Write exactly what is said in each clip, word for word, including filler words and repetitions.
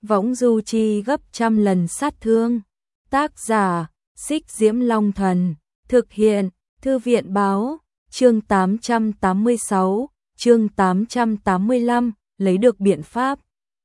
võng du chi gấp trăm lần sát thương. Tác giả, Xích Diễm Long Thần. Thực hiện, Thư viện Báo. Chương tám trăm tám mươi sáu, chương tám trăm tám mươi lăm, lấy được biện pháp.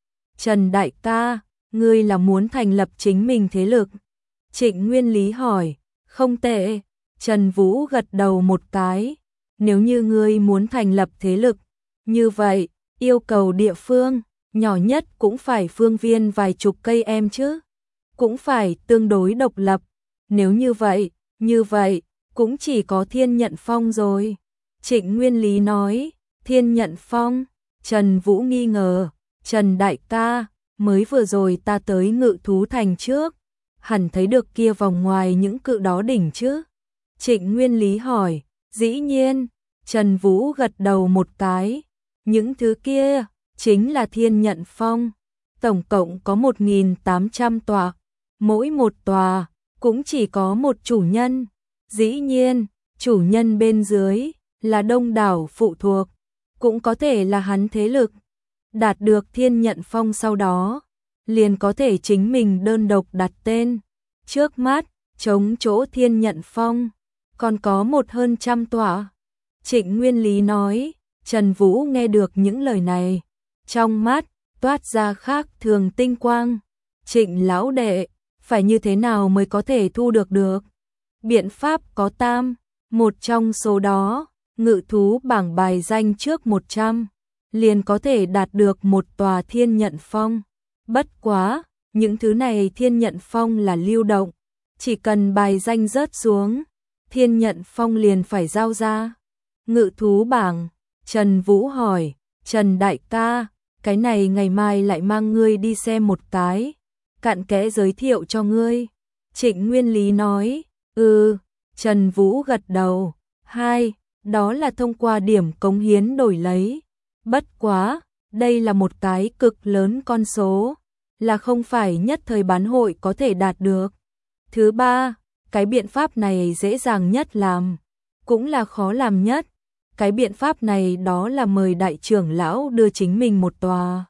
Trần đại ca, ngươi là muốn thành lập chính mình thế lực? Trịnh Nguyên Lý hỏi. Không tệ. Trần Vũ gật đầu một cái. Nếu như ngươi muốn thành lập thế lực, như vậy, yêu cầu địa phương, nhỏ nhất cũng phải phương viên vài chục cây em chứ. Cũng phải tương đối độc lập. Nếu như vậy, như vậy, cũng chỉ có Thiên Nhận Phong rồi. Trịnh Nguyên Lý nói. Thiên Nhận Phong? Trần Vũ nghi ngờ. Trần đại ca, mới vừa rồi ta tới Ngự Thú Thành trước, hẳn thấy được kia vòng ngoài những cự đó đỉnh chứ? Trịnh Nguyên Lý hỏi. Dĩ nhiên. Trần Vũ gật đầu một cái. Những thứ kia chính là Thiên Nhận Phong. Tổng cộng có một nghìn tám trăm tòa. Mỗi một tòa cũng chỉ có một chủ nhân. Dĩ nhiên, chủ nhân bên dưới là đông đảo phụ thuộc, cũng có thể là hắn thế lực. Đạt được Thiên Nhận Phong sau đó, liền có thể chính mình đơn độc đặt tên. Trước mắt, chống chỗ Thiên Nhận Phong, còn có một hơn trăm tòa. Trịnh Nguyên Lý nói. Trần Vũ nghe được những lời này, trong mắt toát ra khác thường tinh quang. Trịnh lão đệ, phải như thế nào mới có thể thu được được? Biện pháp có tam, một trong số đó, Ngự Thú bảng bài danh trước một trăm, liền có thể đạt được một tòa Thiên Nhận Phong. Bất quá, những thứ này Thiên Nhận Phong là lưu động, chỉ cần bài danh rớt xuống, Thiên Nhận Phong liền phải giao ra. Ngự Thú bảng. Trần Vũ hỏi. Trần đại ca, cái này ngày mai lại mang ngươi đi xem một cái, cặn kẽ giới thiệu cho ngươi. Trịnh Nguyên Lý nói. Ừ. Trần Vũ gật đầu. Hai, đó là thông qua điểm cống hiến đổi lấy. Bất quá, đây là một cái cực lớn con số, là không phải nhất thời bán hội có thể đạt được. Thứ ba, cái biện pháp này dễ dàng nhất làm, cũng là khó làm nhất. Cái biện pháp này đó là mời đại trưởng lão đưa chính mình một tòa.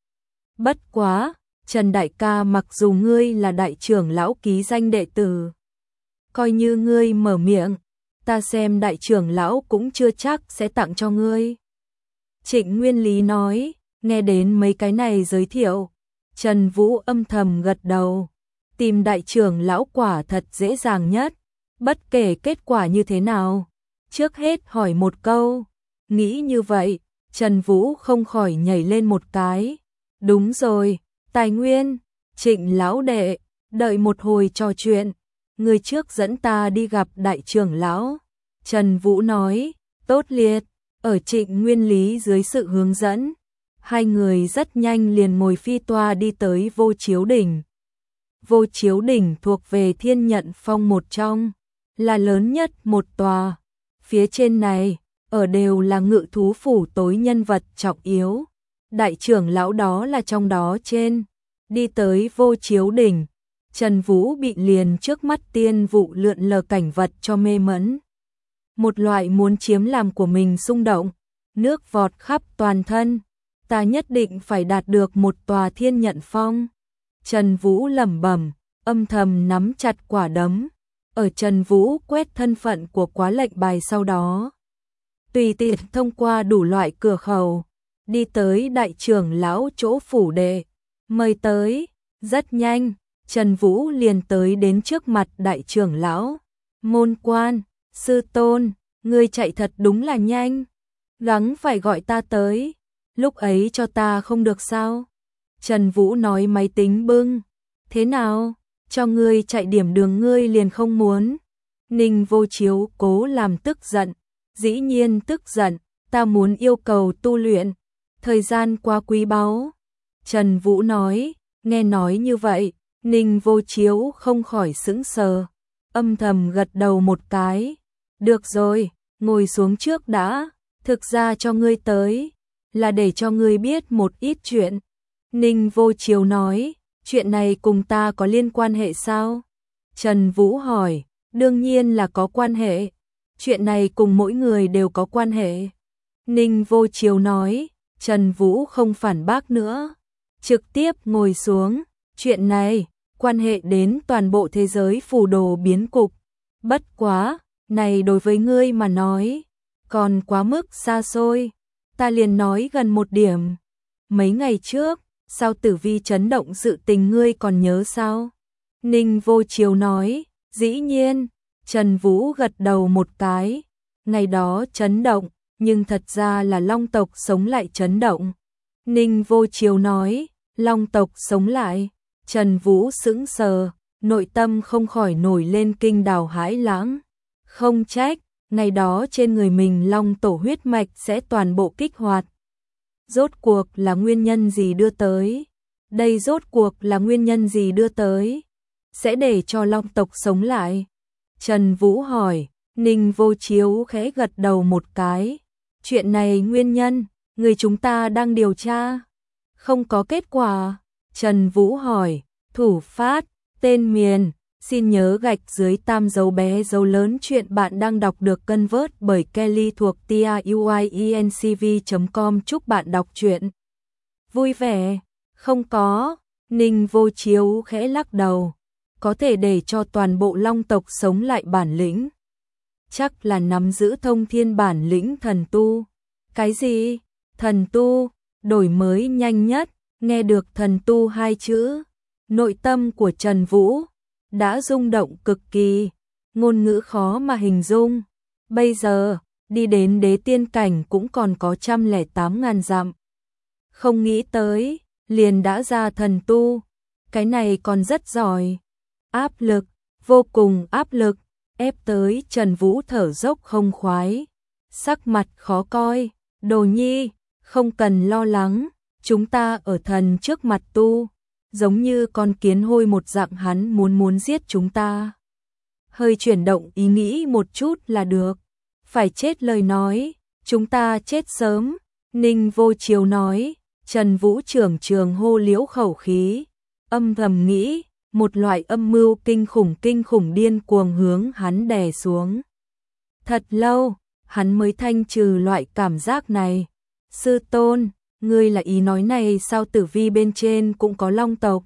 Bất quá, Trần đại ca, mặc dù ngươi là đại trưởng lão ký danh đệ tử, coi như ngươi mở miệng, ta xem đại trưởng lão cũng chưa chắc sẽ tặng cho ngươi. Trịnh Nguyên Lý nói. Nghe đến mấy cái này giới thiệu, Trần Vũ âm thầm gật đầu. Tìm đại trưởng lão quả thật dễ dàng nhất, bất kể kết quả như thế nào. Trước hết hỏi một câu. Nghĩ như vậy, Trần Vũ không khỏi nhảy lên một cái. Đúng rồi, tài nguyên. Trịnh lão đệ, đợi một hồi trò chuyện, người trước dẫn ta đi gặp đại trưởng lão. Trần Vũ nói. Tốt liệt. Ở Trịnh Nguyên Lý dưới sự hướng dẫn, hai người rất nhanh liền ngồi phi toa đi tới Vô Chiếu Đỉnh. Vô Chiếu Đỉnh thuộc về Thiên Nhận Phong một trong, là lớn nhất một tòa. Phía trên này, ở đều là Ngự Thú phủ tối nhân vật trọng yếu. Đại trưởng lão đó là trong đó trên. Đi tới Vô Chiếu Đỉnh, Trần Vũ bị liền trước mắt tiên vụ lượn lờ cảnh vật cho mê mẫn. Một loại muốn chiếm làm của mình xung động, nước vọt khắp toàn thân. Ta nhất định phải đạt được một tòa Thiên Nhận Phong. Trần Vũ lẩm bẩm, âm thầm nắm chặt quả đấm. Ở Trần Vũ quét thân phận của quá lệnh bài sau đó, tùy tiện thông qua đủ loại cửa khẩu, đi tới đại trưởng lão chỗ phủ đệ, mời tới. Rất nhanh, Trần Vũ liền tới đến trước mặt đại trưởng lão. Môn quan, sư tôn, ngươi chạy thật đúng là nhanh, gắng phải gọi ta tới, lúc ấy cho ta không được sao? Trần Vũ nói. Máy tính bưng. Thế nào, cho ngươi chạy điểm đường ngươi liền không muốn? Ninh Vô Chiếu cố làm tức giận. Dĩ nhiên tức giận, ta muốn yêu cầu tu luyện, thời gian quá quý báu. Trần Vũ nói. Nghe nói như vậy, Ninh Vô Chiếu không khỏi sững sờ, âm thầm gật đầu một cái. Được rồi, ngồi xuống trước đã, thực ra cho ngươi tới, là để cho ngươi biết một ít chuyện. Ninh Vô Chiếu nói. Chuyện này cùng ta có liên quan hệ sao? Trần Vũ hỏi. Đương nhiên là có quan hệ, chuyện này cùng mỗi người đều có quan hệ. Ninh Vô Chiếu nói. Trần Vũ không phản bác nữa. trực tiếp ngồi xuống. Chuyện này, quan hệ đến toàn bộ thế giới phù đồ biến cục. Bất quá, này đối với ngươi mà nói, còn quá mức xa xôi. Ta liền nói gần một điểm. Mấy ngày trước, sao Tử Vi chấn động sự tình ngươi còn nhớ sao? Ninh Vô Chiếu nói, dĩ nhiên. Trần Vũ gật đầu một cái. Ngày đó chấn động, nhưng thật ra là Long tộc sống lại chấn động. Ninh Vô Chiếu nói, Long tộc sống lại. Trần Vũ sững sờ, nội tâm không khỏi nổi lên kinh đào hãi lãng. Không trách, ngày đó trên người mình Long tổ huyết mạch sẽ toàn bộ kích hoạt. Rốt cuộc là nguyên nhân gì đưa tới? Đây rốt cuộc là nguyên nhân gì đưa tới? Sẽ để cho Long tộc sống lại? Trần Vũ hỏi. Ninh Vô Chiếu khẽ gật đầu một cái. Chuyện này nguyên nhân, người chúng ta đang điều tra. Không có kết quả. Trần Vũ hỏi. Thủ phát, tên miền, xin nhớ gạch dưới tam dấu bé dấu lớn. Chuyện bạn đang đọc được cân vớt bởi Kelly thuộc tiuiencv chấm com. Chúc bạn đọc truyện vui vẻ. Không có. Ninh Vô Chiếu khẽ lắc đầu. Có thể để cho toàn bộ Long tộc sống lại bản lĩnh. Chắc là nắm giữ thông thiên bản lĩnh thần tu. Cái gì? Thần tu? Đổi mới nhanh nhất. Nghe được thần tu hai chữ, nội tâm của Trần Vũ đã rung động cực kỳ, ngôn ngữ khó mà hình dung. Bây giờ, đi đến đế tiên cảnh cũng còn có một trăm lẻ tám ngàn dặm. Không nghĩ tới, liền đã ra thần tu. Cái này còn rất giỏi. Áp lực, vô cùng áp lực, ép tới Trần Vũ thở dốc không khoái. Sắc mặt khó coi. Đồ nhi, không cần lo lắng. Chúng ta ở thần trước mặt tu, giống như con kiến hôi một dạng, hắn muốn muốn giết chúng ta. Hơi chuyển động ý nghĩ một chút là được. Phải chết lời nói, chúng ta chết sớm. Ninh Vô Chiếu nói. Trần Vũ trưởng trường hô liễu khẩu khí, âm thầm nghĩ, một loại âm mưu kinh khủng kinh khủng điên cuồng hướng hắn đè xuống. Thật lâu, hắn mới thanh trừ loại cảm giác này. Sư tôn, ngươi là ý nói này sao Tử Vi bên trên cũng có Long tộc?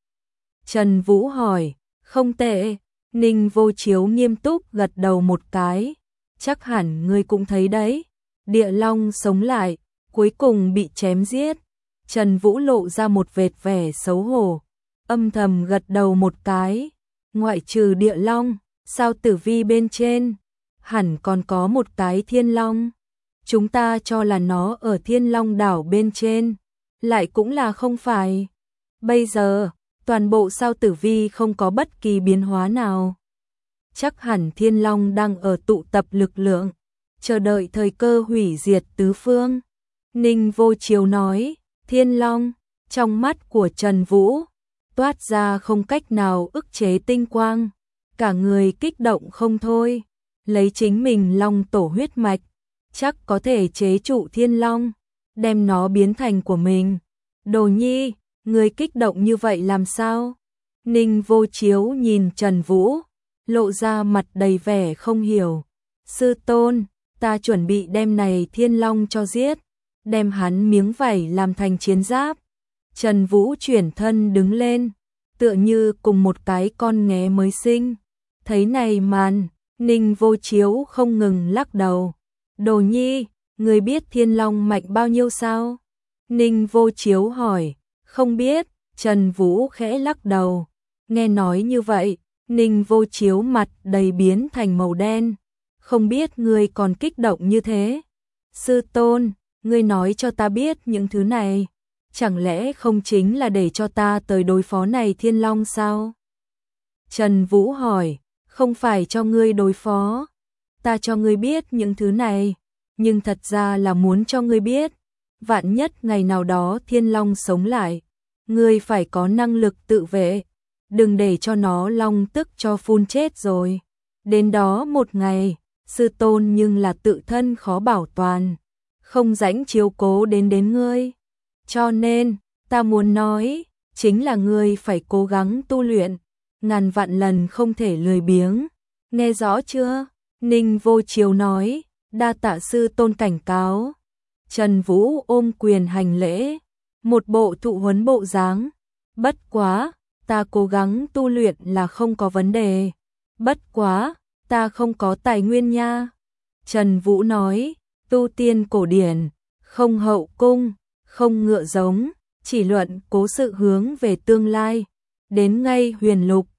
Trần Vũ hỏi. Không tệ. Ninh Vô Chiếu nghiêm túc gật đầu một cái. Chắc hẳn ngươi cũng thấy đấy. Địa Long sống lại, cuối cùng bị chém giết. Trần Vũ lộ ra một vệt vẻ xấu hổ, âm thầm gật đầu một cái. Ngoại trừ Địa Long, sao Tử Vi bên trên hẳn còn có một cái Thiên Long. Chúng ta cho là nó ở Thiên Long đảo bên trên, lại cũng là không phải. Bây giờ, toàn bộ sao Tử Vi không có bất kỳ biến hóa nào. Chắc hẳn Thiên Long đang ở tụ tập lực lượng, chờ đợi thời cơ hủy diệt tứ phương. Ninh Vô Chiếu nói. Thiên Long, trong mắt của Trần Vũ toát ra không cách nào ức chế tinh quang, cả người kích động không thôi. Lấy chính mình Long tổ huyết mạch, chắc có thể chế trụ Thiên Long, đem nó biến thành của mình. Đồ nhi, người kích động như vậy làm sao? Ninh Vô Chiếu nhìn Trần Vũ, lộ ra mặt đầy vẻ không hiểu. Sư tôn, ta chuẩn bị đem này Thiên Long cho giết, đem hắn miếng vảy làm thành chiến giáp. Trần Vũ chuyển thân đứng lên, tựa như cùng một cái con nghé mới sinh. Thấy này màn, Ninh Vô Chiếu không ngừng lắc đầu. Đồ nhi, người biết Thiên Long mạnh bao nhiêu sao? Ninh Vô Chiếu hỏi. Không biết. Trần Vũ khẽ lắc đầu. Nghe nói như vậy, Ninh Vô Chiếu mặt đầy biến thành màu đen. Không biết ngươi còn kích động như thế. Sư tôn, ngươi nói cho ta biết những thứ này, chẳng lẽ không chính là để cho ta tới đối phó này Thiên Long sao? Trần Vũ hỏi. Không phải cho ngươi đối phó, ta cho ngươi biết những thứ này, nhưng thật ra là muốn cho ngươi biết, vạn nhất ngày nào đó Thiên Long sống lại, ngươi phải có năng lực tự vệ, đừng để cho nó long tức cho phun chết rồi. Đến đó một ngày, sư tôn nhưng là tự thân khó bảo toàn, không rảnh chiếu cố đến đến ngươi. Cho nên, ta muốn nói, chính là ngươi phải cố gắng tu luyện, ngàn vạn lần không thể lười biếng. Nghe rõ chưa? Ninh Vô Chiếu nói. Đa tạ sư tôn cảnh cáo. Trần Vũ ôm quyền hành lễ. một bộ thụ huấn bộ dáng. Bất quá, ta cố gắng tu luyện là không có vấn đề. Bất quá, ta không có tài nguyên nha. Trần Vũ nói, tu tiên cổ điển, không hậu cung, không ngựa giống, chỉ luận cố sự hướng về tương lai. Đến ngay huyền lục,